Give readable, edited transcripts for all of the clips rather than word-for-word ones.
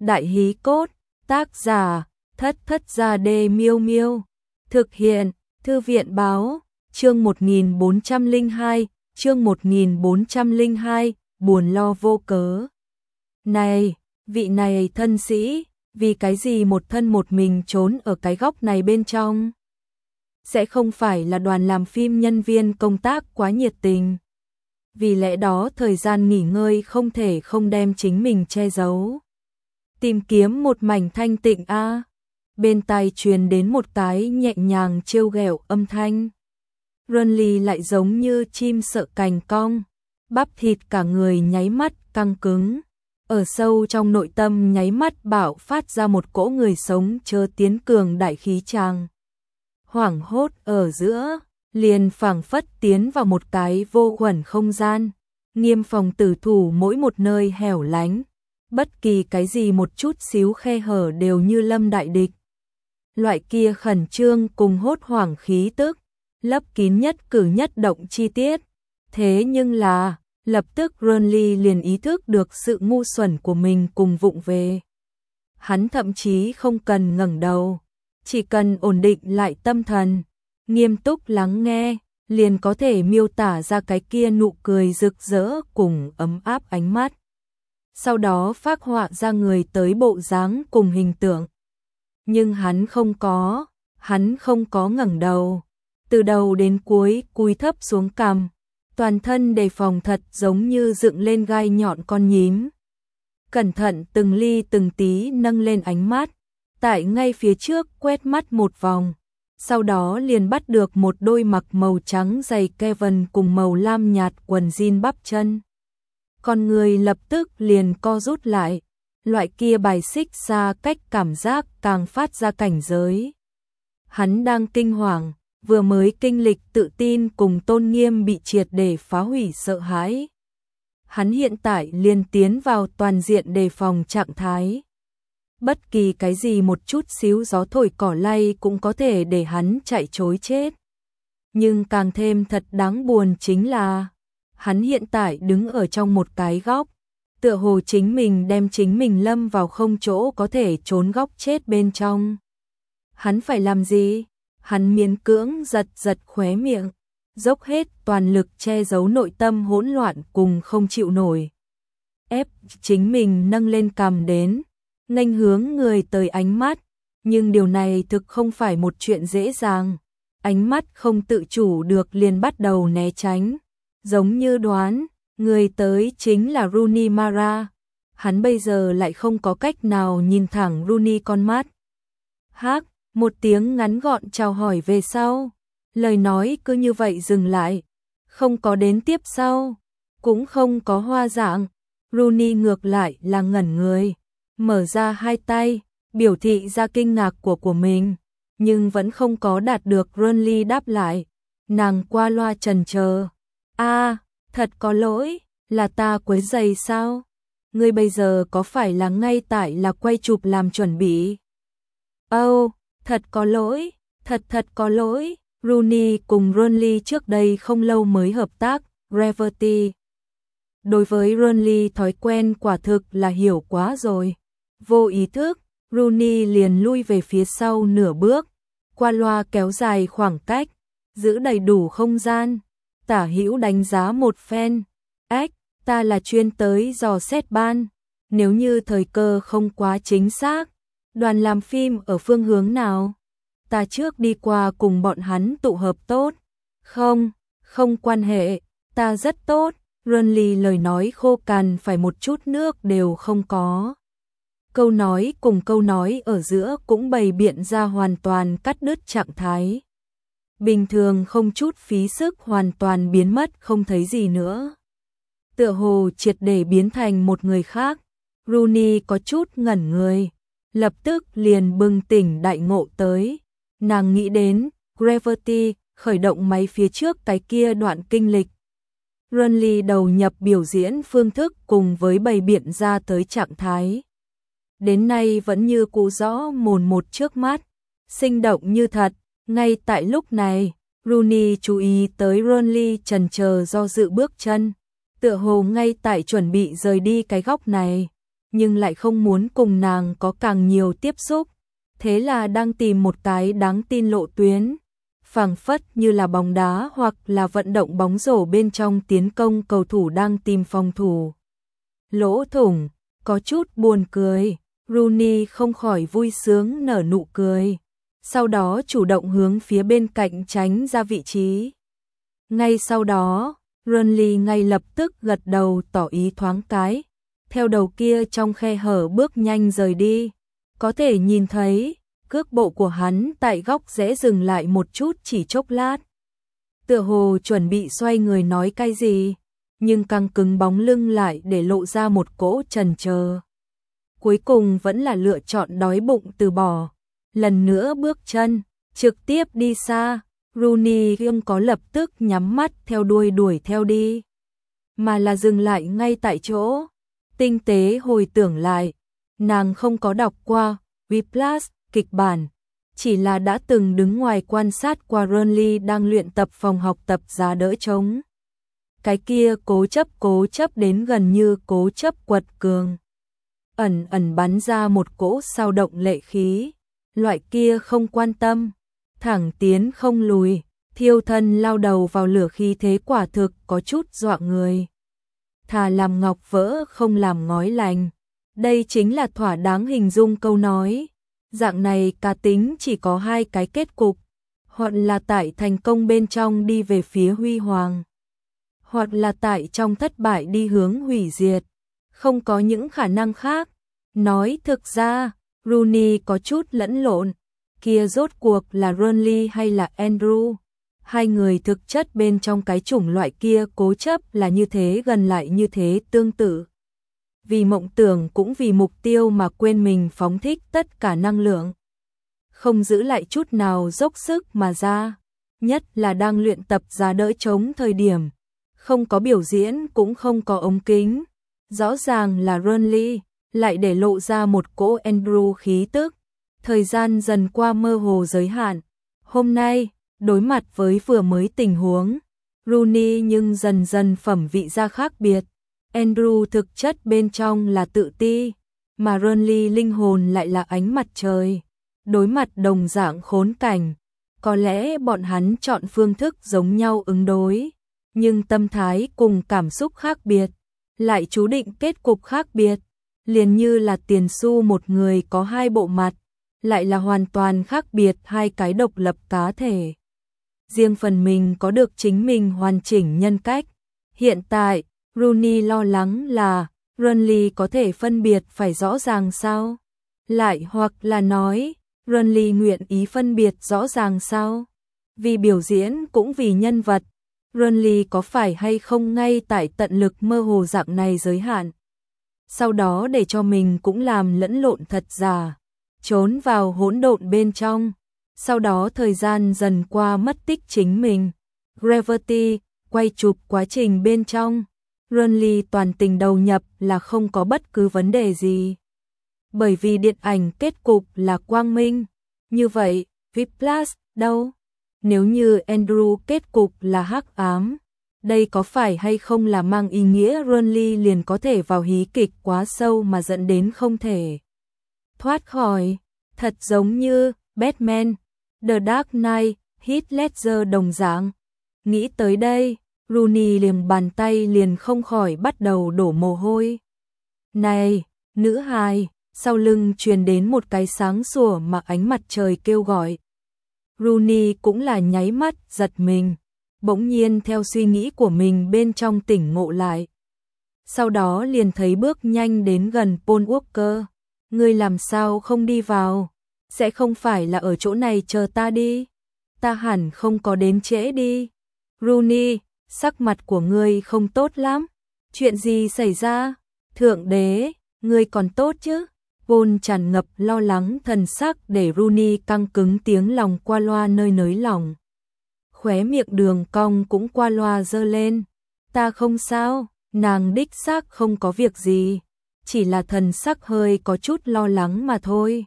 Đại hí cốt, tác giả, Thất Thất Gia Đê Miêu Miêu. Thực hiện, Thư viện báo, chương 1402, chương 1402, buồn lo vô cớ. Này, vị này thân sĩ, vì cái gì một thân một mình trốn ở cái góc này bên trong? Sẽ không phải là đoàn làm phim nhân viên công tác quá nhiệt tình. Vì lẽ đó thời gian nghỉ ngơi không thể không đem chính mình che giấu. Tìm kiếm một mảnh thanh tịnh a. Bên tai truyền đến một cái nhẹ nhàng trêu ghẹo âm thanh. Runly lại giống như chim sợ cành cong, bắp thịt cả người nháy mắt căng cứng. Ở sâu trong nội tâm nháy mắt bạo phát ra một cỗ người sống chớ tiến cường đại khí tràng. Hoảng hốt ở giữa, liền phảng phất tiến vào một cái vô khuẩn không gian, nghiêm phòng tử thủ mỗi một nơi hẻo lánh, bất kỳ cái gì một chút xíu khe hở đều như lâm đại địch. Loại kia khẩn trương cùng hốt hoảng khí tức, lấp kín nhất cử nhất động chi tiết. Thế nhưng là, lập tức Runly liền ý thức được sự ngu xuẩn của mình cùng vụng về. Hắn thậm chí không cần ngẩng đầu, chỉ cần ổn định lại tâm thần, nghiêm túc lắng nghe, liền có thể miêu tả ra cái kia nụ cười rực rỡ cùng ấm áp ánh mắt. Sau đó phác họa ra người tới bộ dáng cùng hình tượng. Nhưng hắn không có ngẩng đầu, từ đầu đến cuối cúi thấp xuống cằm, toàn thân đề phòng thật giống như dựng lên gai nhọn con nhím. Cẩn thận từng ly từng tí nâng lên ánh mắt, tại ngay phía trước quét mắt một vòng, sau đó liền bắt được một đôi mặc màu trắng giày Kevin cùng màu lam nhạt quần jean bắp chân. Con người lập tức liền co rút lại, loại kia bài xích xa cách cảm giác càng phát ra cảnh giới. Hắn đang kinh hoàng, vừa mới kinh lịch tự tin cùng tôn nghiêm bị triệt để phá hủy sợ hãi. Hắn hiện tại liền tiến vào toàn diện đề phòng trạng thái. Bất kỳ cái gì một chút xíu gió thổi cỏ lay cũng có thể để hắn chạy trối chết. Nhưng càng thêm thật đáng buồn chính là, hắn hiện tại đứng ở trong một cái góc, tựa hồ chính mình đem chính mình lâm vào không chỗ có thể trốn góc chết bên trong. Hắn phải làm gì? Hắn miễn cưỡng giật khóe miệng, dốc hết toàn lực che giấu nội tâm hỗn loạn cùng không chịu nổi. Ép chính mình nâng lên cằm đến, nghênh hướng người tới ánh mắt, nhưng điều này thực không phải một chuyện dễ dàng. Ánh mắt không tự chủ được liền bắt đầu né tránh, giống như đoán, người tới chính là Rooney Mara. Hắn bây giờ lại không có cách nào nhìn thẳng Rooney con mắt. Hác, một tiếng ngắn gọn chào hỏi về sau, lời nói cứ như vậy dừng lại, không có đến tiếp sau, cũng không có hoa dạng. Rooney ngược lại là ngẩn người, mở ra hai tay, biểu thị ra kinh ngạc của mình, nhưng vẫn không có đạt được Runly đáp lại. Nàng qua loa chần chờ. Thật có lỗi, là ta quấy rầy sao? Ngươi bây giờ có phải là ngay tại là quay chụp làm chuẩn bị? Thật có lỗi, thật có lỗi. Rooney cùng Runly trước đây không lâu mới hợp tác, Gravity. Đối với Runly thói quen quả thực là hiểu quá rồi. Vô ý thức, Rooney liền lui về phía sau nửa bước, qua loa kéo dài khoảng cách, giữ đầy đủ không gian, tả hữu đánh giá một phen. Ta là chuyên tới dò xét ban, nếu như thời cơ không quá chính xác, đoàn làm phim ở phương hướng nào? Ta trước đi qua cùng bọn hắn tụ hợp tốt. Không quan hệ, ta rất tốt. Runly lời nói khô cằn phải một chút nước đều không có. Câu nói cùng câu nói ở giữa cũng bày biện ra hoàn toàn cắt đứt trạng thái. Bình thường không chút phí sức hoàn toàn biến mất không thấy gì nữa. Tựa hồ triệt để biến thành một người khác. Rooney có chút ngẩn người, lập tức liền bừng tỉnh đại ngộ tới. Nàng nghĩ đến Gravity khởi động máy phía trước cái kia đoạn kinh lịch. Runly đầu nhập biểu diễn phương thức cùng với bày biện ra tới trạng thái. Đến nay vẫn như cũ rõ mồn một trước mắt, sinh động như thật. Ngay tại lúc này, Rooney chú ý tới Runly chần chờ do dự bước chân, tựa hồ ngay tại chuẩn bị rời đi cái góc này. nhưng lại không muốn cùng nàng có càng nhiều tiếp xúc, thế là đang tìm một cái đáng tin lộ tuyến, phảng phất như là bóng đá hoặc là vận động bóng rổ bên trong tiến công cầu thủ đang tìm phòng thủ lỗ thủng, có chút buồn cười. Rooney không khỏi vui sướng nở nụ cười, sau đó chủ động hướng phía bên cạnh tránh ra vị trí. Ngay sau đó, Burnley ngay lập tức gật đầu tỏ ý thoáng cái, theo đầu kia trong khe hở bước nhanh rời đi. Có thể nhìn thấy, cước bộ của hắn tại góc rẽ dừng lại một chút chỉ chốc lát. Tựa hồ chuẩn bị xoay người nói cái gì, nhưng căng cứng bóng lưng lại để lộ ra một cỗ chần chờ. Cuối cùng vẫn là lựa chọn đói bụng từ bỏ. Lần nữa bước chân, trực tiếp đi xa. Rooney không có lập tức nhắm mắt theo đuôi đuổi theo đi, mà là dừng lại ngay tại chỗ. Tinh tế hồi tưởng lại, nàng không có đọc qua Whiplash kịch bản, chỉ là đã từng đứng ngoài quan sát qua Burnley đang luyện tập phòng học tập giá đỡ trống. Cái kia cố chấp đến gần như cố chấp quật cường, ẩn ẩn bắn ra một cỗ sao động lệ khí, loại kia không quan tâm, thẳng tiến không lùi, thiêu thân lao đầu vào lửa khí thế quả thực có chút dọa người. Thà làm ngọc vỡ không làm ngói lành, đây chính là thỏa đáng hình dung câu nói. Dạng này cá tính chỉ có hai cái kết cục, hoặc là tại thành công bên trong đi về phía huy hoàng, hoặc là tại trong thất bại đi hướng hủy diệt, không có những khả năng khác. Nói thực ra, Rooney có chút lẫn lộn, kia rốt cuộc là Burnley hay là Andrew? Hai người thực chất bên trong cái chủng loại kia cố chấp là như thế gần lại như thế tương tự. Vì mộng tưởng cũng vì mục tiêu mà quên mình phóng thích tất cả năng lượng, không giữ lại chút nào dốc sức mà ra, nhất là đang luyện tập giá đỡ trống thời điểm, không có biểu diễn cũng không có ống kính, rõ ràng là Burnley, lại để lộ ra một cỗ Andrew khí tức. Thời gian dần qua mơ hồ giới hạn, hôm nay, đối mặt với vừa mới tình huống, Rooney nhưng dần dần phẩm vị ra khác biệt. Andrew thực chất bên trong là tự ti, mà Burnley linh hồn lại là ánh mặt trời. Đối mặt đồng dạng khốn cảnh, có lẽ bọn hắn chọn phương thức giống nhau ứng đối, nhưng tâm thái cùng cảm xúc khác biệt, lại chú định kết cục khác biệt. Liền như là tiền xu một người có hai bộ mặt, lại là hoàn toàn khác biệt hai cái độc lập cá thể. Riêng phần mình có được chính mình hoàn chỉnh nhân cách. Hiện tại, Rooney lo lắng là Burnley có thể phân biệt phải rõ ràng sao? Lại hoặc là nói, Burnley nguyện ý phân biệt rõ ràng sao? Vì biểu diễn cũng vì nhân vật, Burnley có phải hay không ngay tại tận lực mơ hồ dạng này giới hạn? Sau đó để cho mình cũng làm lẫn lộn thật giả, trốn vào hỗn độn bên trong, sau đó thời gian dần qua mất tích chính mình. Gravity, quay chụp quá trình bên trong, Burnley toàn tình đầu nhập là không có bất cứ vấn đề gì. Bởi vì điện ảnh kết cục là quang minh, như vậy, Whiplash đâu? Nếu như Andrew kết cục là hắc ám, đây có phải hay không là mang ý nghĩa Burnley liền có thể vào hí kịch quá sâu mà dẫn đến không thể thoát khỏi, thật giống như Batman, The Dark Knight, Heath Ledger đồng dạng. Nghĩ tới đây, Rooney liềm bàn tay liền không khỏi bắt đầu đổ mồ hôi. Này, nữ hài, sau lưng truyền đến một cái sáng sủa mà ánh mặt trời kêu gọi. Rooney cũng là nháy mắt giật mình, bỗng nhiên theo suy nghĩ của mình bên trong tỉnh ngộ lại. Sau đó liền thấy bước nhanh đến gần Paul Walker. Ngươi làm sao không đi vào? Sẽ không phải là ở chỗ này chờ ta đi? Ta hẳn không có đến trễ đi. Rooney, sắc mặt của ngươi không tốt lắm. Chuyện gì xảy ra? Thượng đế, ngươi còn tốt chứ? Paul tràn ngập lo lắng thần sắc để Rooney căng cứng tiếng lòng qua loa nơi nới lòng. Khóe miệng đường cong cũng qua loa dơ lên. Ta không sao, nàng đích xác không có việc gì, chỉ là thần sắc hơi có chút lo lắng mà thôi.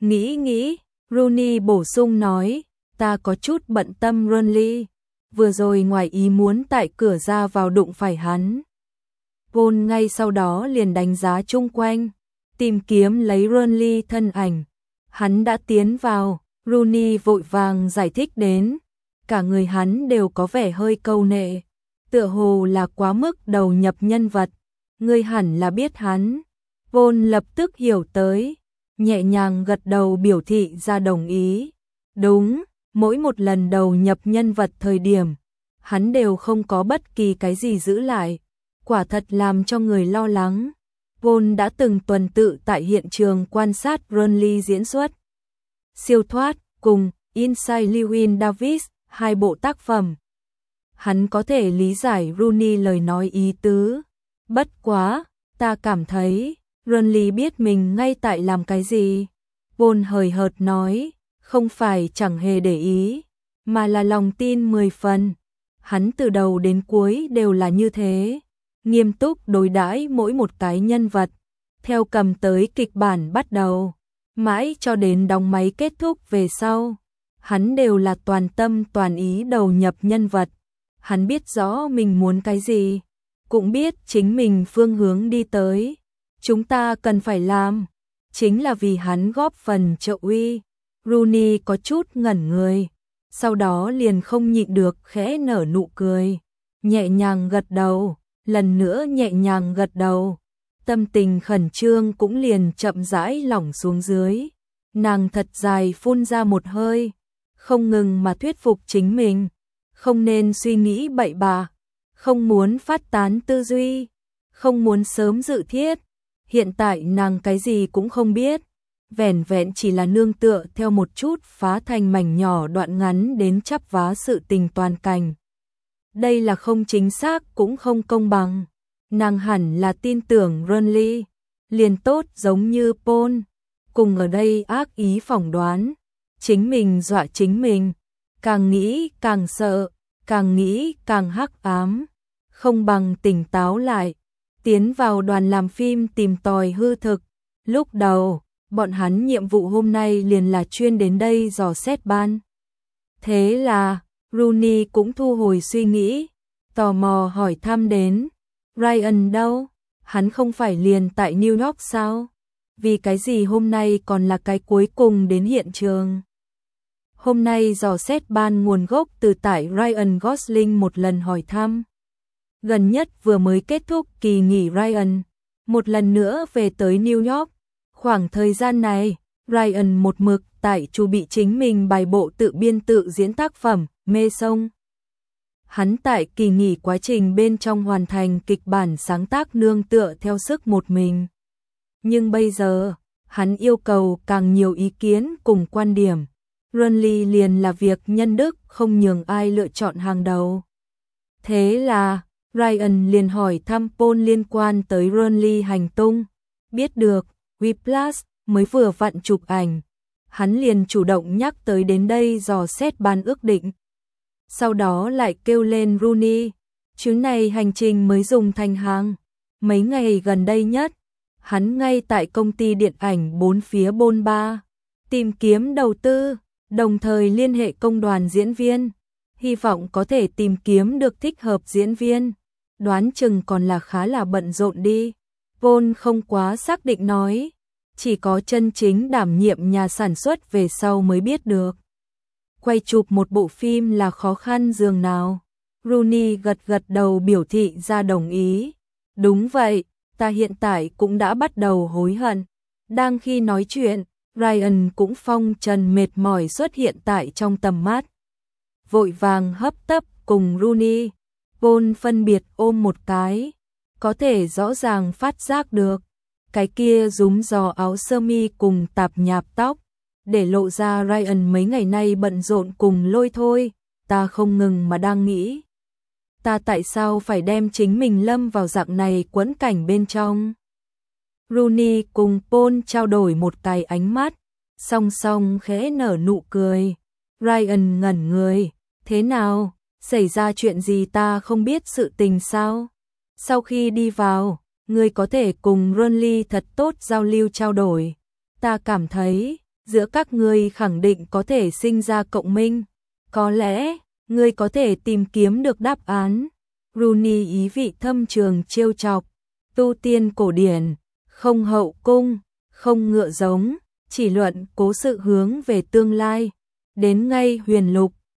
Nghĩ, Rooney bổ sung nói, ta có chút bận tâm Burnley, vừa rồi ngoài ý muốn tại cửa ra vào đụng phải hắn. Paul ngay sau đó liền đánh giá chung quanh, tìm kiếm lấy Rooney thân ảnh. Hắn đã tiến vào, Rooney vội vàng giải thích đến. Cả người hắn đều có vẻ hơi câu nệ, tựa hồ là quá mức đầu nhập nhân vật. Ngươi hẳn là biết hắn. Vốn lập tức hiểu tới, nhẹ nhàng gật đầu biểu thị ra đồng ý. Đúng, mỗi một lần đầu nhập nhân vật thời điểm, hắn đều không có bất kỳ cái gì giữ lại. Quả thật làm cho người lo lắng. Vốn đã từng tuần tự tại hiện trường quan sát Rooney diễn xuất Siêu thoát cùng Inside Llewyn Davis, hai bộ tác phẩm. Hắn có thể lý giải Rooney lời nói ý tứ. Bất quá, ta cảm thấy Rooney biết mình ngay tại làm cái gì. Vốn hời hợt nói, không phải chẳng hề để ý, mà là lòng tin 10 phần. Hắn từ đầu đến cuối đều là như thế, nghiêm túc đối đãi mỗi một cái nhân vật, theo cầm tới kịch bản bắt đầu, mãi cho đến đóng máy kết thúc về sau. Hắn đều là toàn tâm toàn ý đầu nhập nhân vật. Hắn biết rõ mình muốn cái gì, cũng biết chính mình phương hướng đi tới. Chúng ta cần phải làm, chính là vì hắn góp phần trợ uy. Rooney có chút ngẩn người, sau đó liền không nhịn được khẽ nở nụ cười, nhẹ nhàng gật đầu, lần nữa nhẹ nhàng gật đầu. Tâm tình khẩn trương cũng liền chậm rãi lỏng xuống dưới. Nàng thật dài phun ra một hơi, không ngừng mà thuyết phục chính mình, không nên suy nghĩ bậy bạ, không muốn phát tán tư duy, không muốn sớm dự thiết. Hiện tại nàng cái gì cũng không biết, vẻn vẹn chỉ là nương tựa theo một chút phá thành mảnh nhỏ đoạn ngắn đến chắp vá sự tình toàn cảnh. Đây là không chính xác cũng không công bằng. Nàng hẳn là tin tưởng Rooney, liền tốt giống như Paul, cùng ở đây ác ý phỏng đoán, chính mình dọa chính mình, càng nghĩ càng sợ, càng nghĩ càng hắc ám, không bằng tỉnh táo lại, tiến vào đoàn làm phim tìm tòi hư thực. Lúc đầu, bọn hắn nhiệm vụ hôm nay liền là chuyên đến đây dò xét ban. Thế là, Rooney cũng thu hồi suy nghĩ, tò mò hỏi thăm đến. Ryan đâu? Hắn không phải liền tại New York sao? Vì cái gì hôm nay còn là cái cuối cùng đến hiện trường? Hôm nay dò xét ban nguồn gốc từ tại Ryan Gosling một lần hỏi thăm. Gần nhất vừa mới kết thúc kỳ nghỉ Ryan, một lần nữa về tới New York. Khoảng thời gian này, Ryan một mực tại chu bị chính mình bài bộ tự biên tự diễn tác phẩm Mê Sông. Hắn tại kỳ nghỉ quá trình bên trong hoàn thành kịch bản sáng tác nương tựa theo sức một mình. Nhưng bây giờ, hắn yêu cầu càng nhiều ý kiến cùng quan điểm. Rooney liền là việc nhân đức không nhường ai lựa chọn hàng đầu. Thế là, Ryan liền hỏi thăm Paul liên quan tới Rooney hành tung. Biết được, Whiplash mới vừa vặn chụp ảnh. Hắn liền chủ động nhắc tới đến đây dò xét ban ước định. Sau đó lại kêu lên Rooney, chuyến này hành trình mới dùng thành hàng. Mấy ngày gần đây nhất, hắn ngay tại công ty điện ảnh bốn phía bôn ba, tìm kiếm đầu tư, đồng thời liên hệ công đoàn diễn viên, hy vọng có thể tìm kiếm được thích hợp diễn viên. Đoán chừng còn là khá là bận rộn đi. Paul không quá xác định nói, chỉ có chân chính đảm nhiệm nhà sản xuất về sau mới biết được. Quay chụp một bộ phim là khó khăn dường nào? Rooney gật gật đầu biểu thị ra đồng ý. Đúng vậy, ta hiện tại cũng đã bắt đầu hối hận. Đang khi nói chuyện, Ryan cũng phong trần mệt mỏi xuất hiện tại trong tầm mắt. Vội vàng hấp tấp cùng Rooney, Paul phân biệt ôm một cái. Có thể rõ ràng phát giác được, cái kia rúm giò áo sơ mi cùng tạp nhạp tóc, để lộ ra Ryan mấy ngày nay bận rộn cùng lôi thôi. Ta không ngừng mà đang nghĩ, ta tại sao phải đem chính mình lâm vào dạng này quẫn cảnh bên trong. Rooney cùng Paul trao đổi một cái ánh mắt, song song khẽ nở nụ cười. Ryan ngẩn người, thế nào, xảy ra chuyện gì ta không biết sự tình sao? Sau khi đi vào, ngươi có thể cùng Rooney thật tốt giao lưu trao đổi. Ta cảm thấy, giữa các ngươi khẳng định có thể sinh ra cộng minh. Có lẽ, ngươi có thể tìm kiếm được đáp án. Rooney ý vị thâm trường trêu chọc. Tu tiên cổ điển, không hậu cung, không ngựa giống, chỉ luận cố sự hướng về tương lai. Đến ngay huyền lục,